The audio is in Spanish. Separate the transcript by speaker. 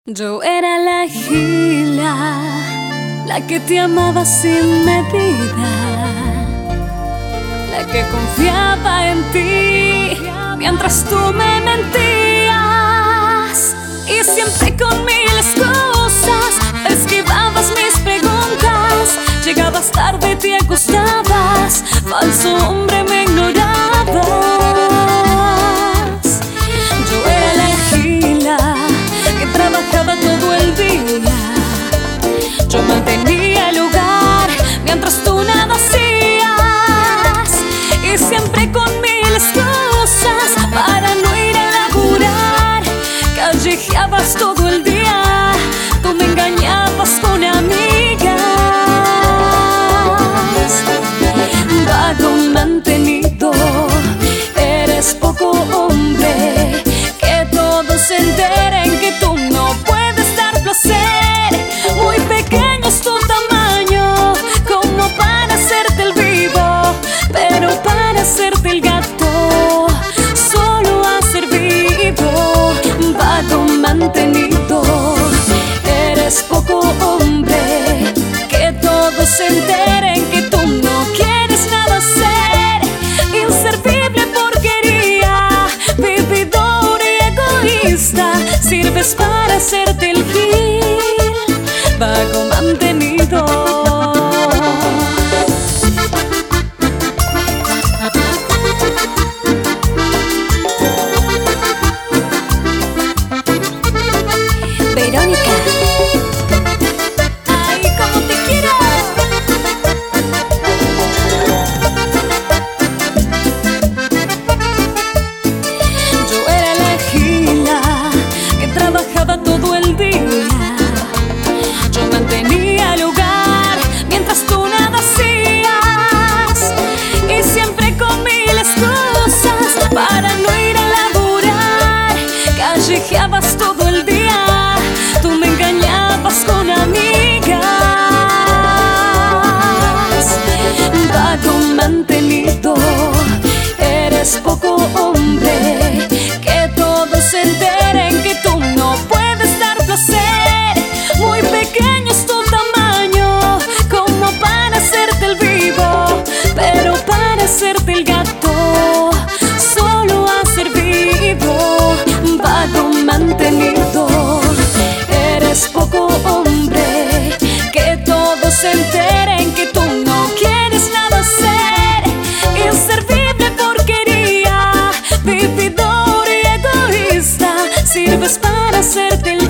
Speaker 1: Yo era la gila, la que te amaba sin medida, la que confiaba en ti mientras tú me mentías. Y siempre con mil excusas esquivabas mis preguntas. Llegabas tarde, te acostabas, falso hombre, me ignorabas. Yo era la gila que trabajaba todo el día. Yo mantenía el hogar mientras tú nada hacías. Y siempre con mil excusas para no ir a laburar. Callejeabas todo el día, tú me engañabas con amigas. Vago mantenido, eres poco hombre. Que todos se enteren que tú no puedes dar placer. Muy pequeño es tu tamaño, como para hacerte el vivo, pero para hacerte el gato solo has servido. Vago mantenido, eres poco hombre. Que todos se enteren que tú no quieres nada hacer. Inservible, porquería, vividor y egoísta. Sirves para hacerte el gil, vago mantenido. Verónica, ay, cómo te quiero. Yo era la gila que trabajaba todo el día. Yo mantenía el hogar mientras tú nada hacías. Y siempre con mil excusas para no ir a laburar. Callejeabas todo el día, tú me engañabas con amigas. Vago mantenido, eres poco hombre. Que todos se enteren que tú no puedes dar placer. Muy pequeño es tu tamaño, como para hacerte el vivo, pero para hacerte el gato solo has servido. Vago mantenido, eres poco hombre. Que todos se enteren que tú no quieres nada hacer. Inservible, porquería, vividor y egoísta. Sirves para hacerte el